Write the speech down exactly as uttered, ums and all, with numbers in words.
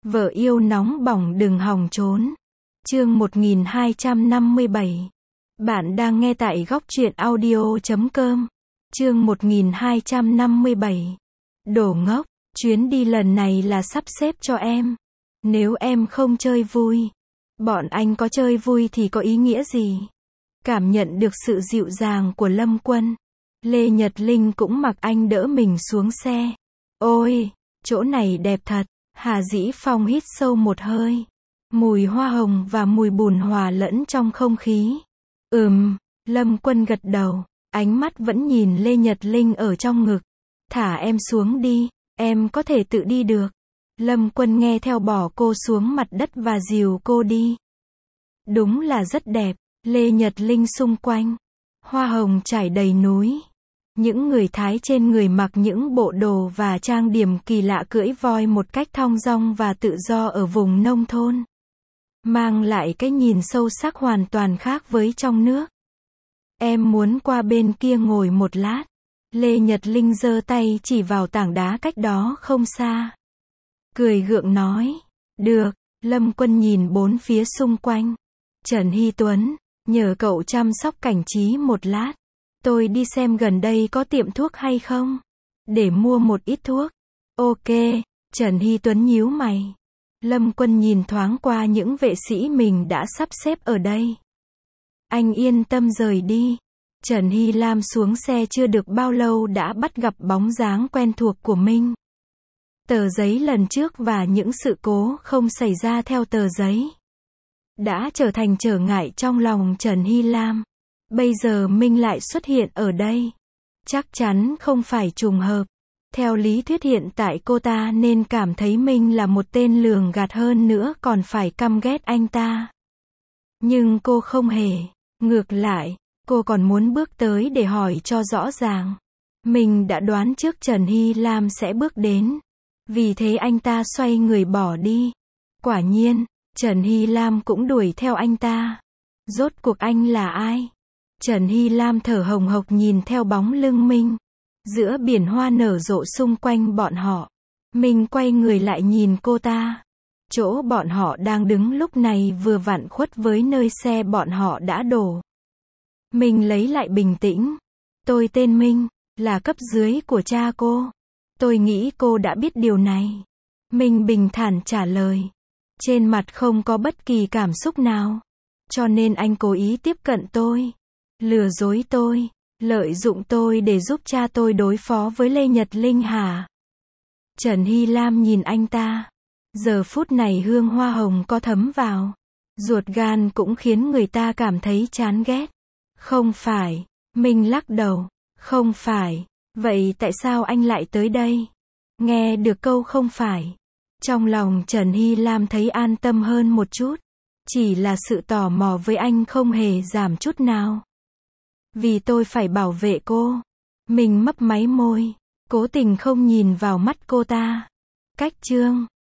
Vợ yêu nóng bỏng đừng hòng trốn. Chương một nghìn hai trăm năm mươi bảy. Bạn đang nghe tại góc truyện audio chấm com. Chương một nghìn hai trăm năm mươi bảy. Đồ ngốc, chuyến đi lần này là sắp xếp cho em. Nếu em không chơi vui, bọn anh có chơi vui thì có ý nghĩa gì? Cảm nhận được sự dịu dàng của Lâm Quân, Lê Nhật Linh cũng mặc anh đỡ mình xuống xe. Ôi, chỗ này đẹp thật. Hà Dĩ Phong hít sâu một hơi. Mùi hoa hồng và mùi bùn hòa lẫn trong không khí. Ừm, Lâm Quân gật đầu, ánh mắt vẫn nhìn Lê Nhật Linh ở trong ngực. Thả em xuống đi, em có thể tự đi được. Lâm Quân nghe theo bỏ cô xuống mặt đất và dìu cô đi. Đúng là rất đẹp, Lê Nhật Linh xung quanh. Hoa hồng trải đầy núi. Những người Thái trên người mặc những bộ đồ và trang điểm kỳ lạ cưỡi voi một cách thong dong và tự do ở vùng nông thôn. Mang lại cái nhìn sâu sắc hoàn toàn khác với trong nước. Em muốn qua bên kia ngồi một lát. Lê Nhật Linh giơ tay chỉ vào tảng đá cách đó không xa. Cười gượng nói. Được, Lâm Quân nhìn bốn phía xung quanh. Trần Hy Tuấn, nhờ cậu chăm sóc Cảnh Trí một lát. Tôi đi xem gần đây có tiệm thuốc hay không, để mua một ít thuốc. Ok, Trần Hy Tuấn nhíu mày. Lâm Quân nhìn thoáng qua những vệ sĩ mình đã sắp xếp ở đây. Anh yên tâm rời đi. Trần Hy Lam xuống xe chưa được bao lâu đã bắt gặp bóng dáng quen thuộc của mình. Tờ giấy lần trước và những sự cố không xảy ra theo tờ giấy đã trở thành trở ngại trong lòng Trần Hy Lam. Bây giờ Minh lại xuất hiện ở đây. Chắc chắn không phải trùng hợp. Theo lý thuyết hiện tại cô ta nên cảm thấy Minh là một tên lường gạt, hơn nữa còn phải căm ghét anh ta. Nhưng cô không hề. Ngược lại, cô còn muốn bước tới để hỏi cho rõ ràng. Mình đã đoán trước Trần Hy Lam sẽ bước đến. Vì thế anh ta xoay người bỏ đi. Quả nhiên, Trần Hy Lam cũng đuổi theo anh ta. Rốt cuộc anh là ai? Trần Hy Lam thở hồng hộc nhìn theo bóng lưng Minh. Giữa biển hoa nở rộ xung quanh bọn họ. Minh quay người lại nhìn cô ta. Chỗ bọn họ đang đứng lúc này vừa vặn khuất với nơi xe bọn họ đã đổ. Minh lấy lại bình tĩnh. Tôi tên Minh, là cấp dưới của cha cô. Tôi nghĩ cô đã biết điều này. Minh bình thản trả lời. Trên mặt không có bất kỳ cảm xúc nào. Cho nên anh cố ý tiếp cận tôi. Lừa dối tôi, lợi dụng tôi để giúp cha tôi đối phó với Lê Nhật Linh hả? Trần Hy Lam nhìn anh ta. Giờ phút này hương hoa hồng có thấm vào. Ruột gan cũng khiến người ta cảm thấy chán ghét. Không phải, Minh lắc đầu. Không phải, vậy tại sao anh lại tới đây? Nghe được câu không phải. Trong lòng Trần Hy Lam thấy an tâm hơn một chút. Chỉ là sự tò mò với anh không hề giảm chút nào. Vì tôi phải bảo vệ cô. Mình mấp máy môi, cố tình không nhìn vào mắt cô ta. Cách chương